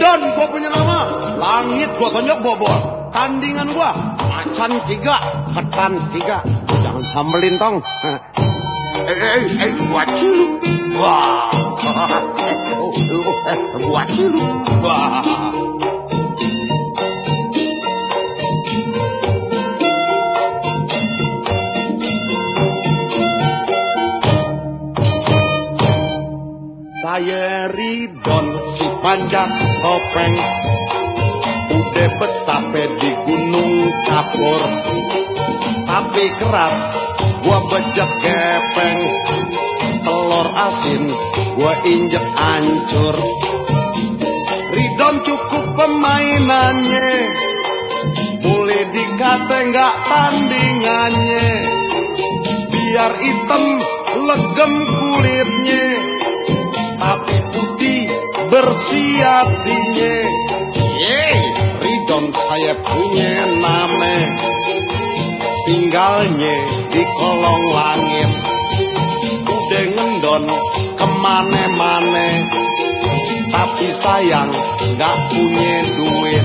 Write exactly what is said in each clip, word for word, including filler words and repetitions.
Ridon gua punya nama, langit gua tonjok bobol. Tandingan gua macan tiga, ketan tiga. Jangan sambelin tong. Eh, eh, eh, buat cilu. Wah, Buat cilu. wah. Saya Ridon si panjang topeng, udah betape di gunung kapur, tapi keras gua bejek gepeng, telur asin gua injek ancur. Ridon cukup pemainannya, boleh dikata nggak tandingannya, biar hitam legem kulitnya, tapi putih bersih hatinya. Yeay, Ridon saya punya nama, tinggalnya di kolong langit, udah ngendon kemane-mane, tapi sayang gak punya duit.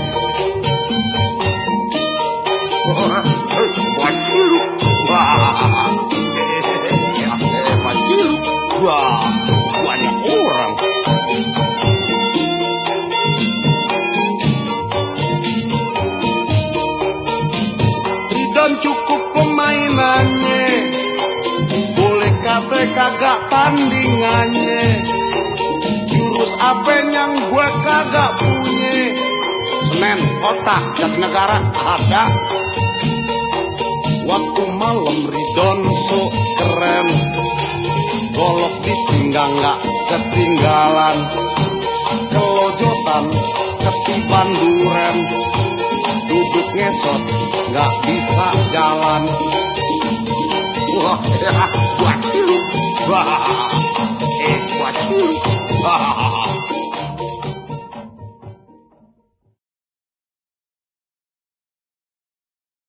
Buat cilu. Wah, hebat cilu. Wah, banyak orang. Ridon cukup pemainannya, boleh kata kagak tandingannya, jurus apa yang gue kagak punya, Senen, otak, Jatinegara ada. Waktu malam Ridon so keren, golok di pinggang gak ketinggalan, kelojotan ketiban duren, duduk ngesot gak bisa jalan. Wah, buat cilu. Wah,